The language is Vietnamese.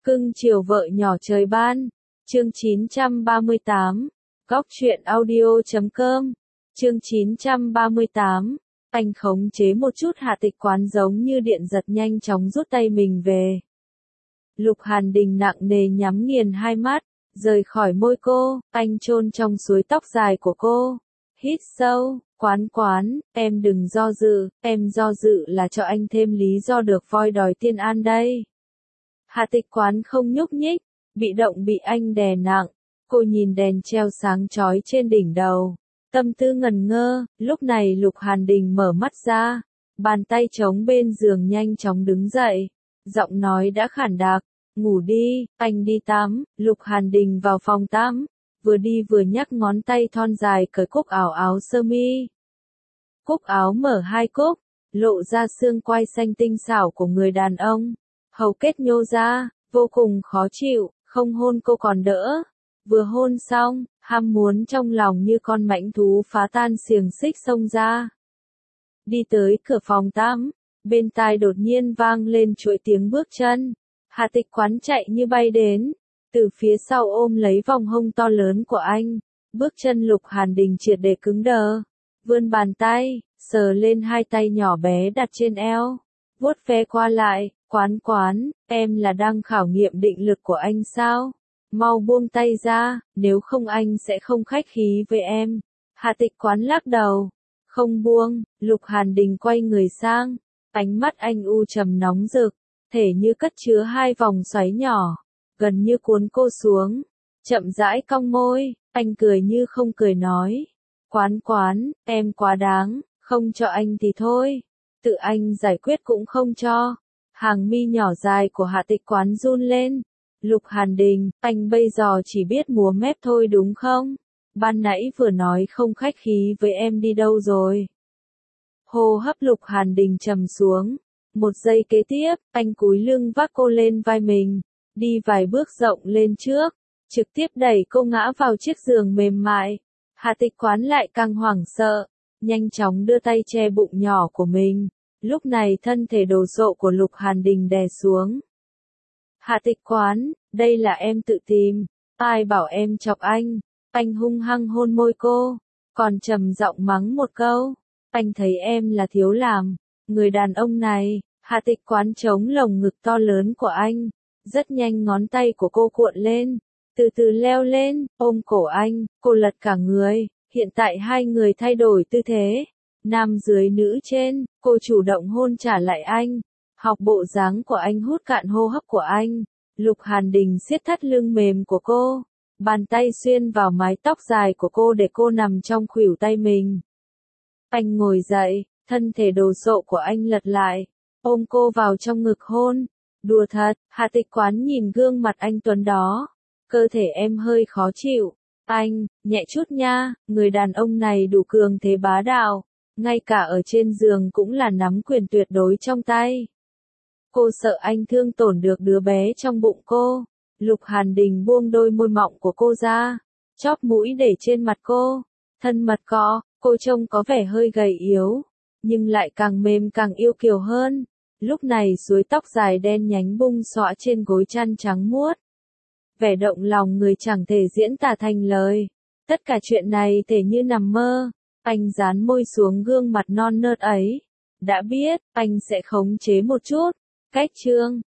Cưng chiều vợ nhỏ trời ban. Chương 938. Góc truyện audio.com. Chương 938. Anh khống chế một chút Hạ Tịch Quán giống như điện giật nhanh chóng rút tay mình về. Lục Hàn Đình nặng nề nhắm nghiền hai mắt, rời khỏi môi cô, anh chôn trong suối tóc dài của cô. Hít sâu, Quán, em đừng do dự, em do dự là cho anh thêm lý do được voi đòi tiên an đây. Hạ Tịch Quán không nhúc nhích, bị động bị anh đè nặng, cô nhìn đèn treo sáng chói trên đỉnh đầu, tâm tư ngẩn ngơ. Lúc này Lục Hàn Đình mở mắt ra, bàn tay trống bên giường nhanh chóng đứng dậy, giọng nói đã khản đặc, ngủ đi, anh đi tắm. Lục Hàn Đình vào phòng tắm, vừa đi vừa nhắc ngón tay thon dài cởi cúc áo sơ mi. Cúc áo mở hai cúc, lộ ra xương quai xanh tinh xảo của người đàn ông, hầu kết nhô ra, vô cùng khó chịu, không hôn cô còn đỡ. Vừa hôn xong, ham muốn trong lòng như con mãnh thú phá tan xiềng xích xông ra. Đi tới cửa phòng tắm, bên tai đột nhiên vang lên chuỗi tiếng bước chân. Hạ Tịch Quán chạy như bay đến, từ phía sau ôm lấy vòng hông to lớn của anh. Bước chân Lục Hàn Đình triệt để cứng đờ, vươn bàn tay, sờ lên hai tay nhỏ bé đặt trên eo, vuốt ve qua lại. Quán, em là đang khảo nghiệm định lực của anh sao? Mau buông tay ra, nếu không anh sẽ không khách khí với em. Hạ Tịch Quán lắc đầu, không buông. Lục Hàn Đình quay người sang, ánh mắt anh u trầm nóng rực, thể như cất chứa hai vòng xoáy nhỏ, gần như cuốn cô xuống. Chậm rãi cong môi, anh cười như không cười nói, Quán, em quá đáng, không cho anh thì thôi, tự anh giải quyết cũng không cho. Hàng mi nhỏ dài của Hạ Tịch Quán run lên. Lục Hàn Đình, anh bây giờ chỉ biết múa mép thôi đúng không? Ban nãy vừa nói không khách khí với em đi đâu rồi? Hô hấp Lục Hàn Đình trầm xuống. Một giây kế tiếp, anh cúi lưng vác cô lên vai mình, đi vài bước rộng lên trước, trực tiếp đẩy cô ngã vào chiếc giường mềm mại. Hạ Tịch Quán lại càng hoảng sợ, nhanh chóng đưa tay che bụng nhỏ của mình. Lúc này thân thể đồ sộ của Lục Hàn Đình đè xuống. Hạ Tịch Quán, đây là em tự tìm, ai bảo em chọc anh? Anh hung hăng hôn môi cô, còn trầm giọng mắng một câu, anh thấy em là thiếu làm. Người đàn ông này. Hạ Tịch Quán chống lồng ngực to lớn của anh, rất nhanh ngón tay của cô cuộn lên, từ từ leo lên, ôm cổ anh, cô lật cả người. Hiện tại hai người thay đổi tư thế, nam dưới nữ trên, cô chủ động hôn trả lại anh, học bộ dáng của anh hút cạn hô hấp của anh. Lục Hàn Đình siết thắt lưng mềm của cô, bàn tay xuyên vào mái tóc dài của cô để cô nằm trong khuỷu tay mình. Anh ngồi dậy, thân thể đồ sộ của anh lật lại, ôm cô vào trong ngực hôn. Đùa thật. Hạ Tịch Quán nhìn gương mặt anh tuấn đó, cơ thể em hơi khó chịu. Anh, nhẹ chút nha, người đàn ông này đủ cường thế bá đạo, ngay cả ở trên giường cũng là nắm quyền tuyệt đối trong tay. Cô sợ anh thương tổn được đứa bé trong bụng cô. Lục Hàn Đình buông đôi môi mọng của cô ra, chóp mũi để trên mặt cô, thân mật cọ. Cô trông có vẻ hơi gầy yếu, nhưng lại càng mềm càng yêu kiều hơn. Lúc này suối tóc dài đen nhánh bung xõa trên gối chăn trắng muốt. Vẻ động lòng người chẳng thể diễn tả thành lời. Tất cả chuyện này thể như nằm mơ. Anh dán môi xuống gương mặt non nớt ấy. Đã biết, anh sẽ khống chế một chút. Cách chương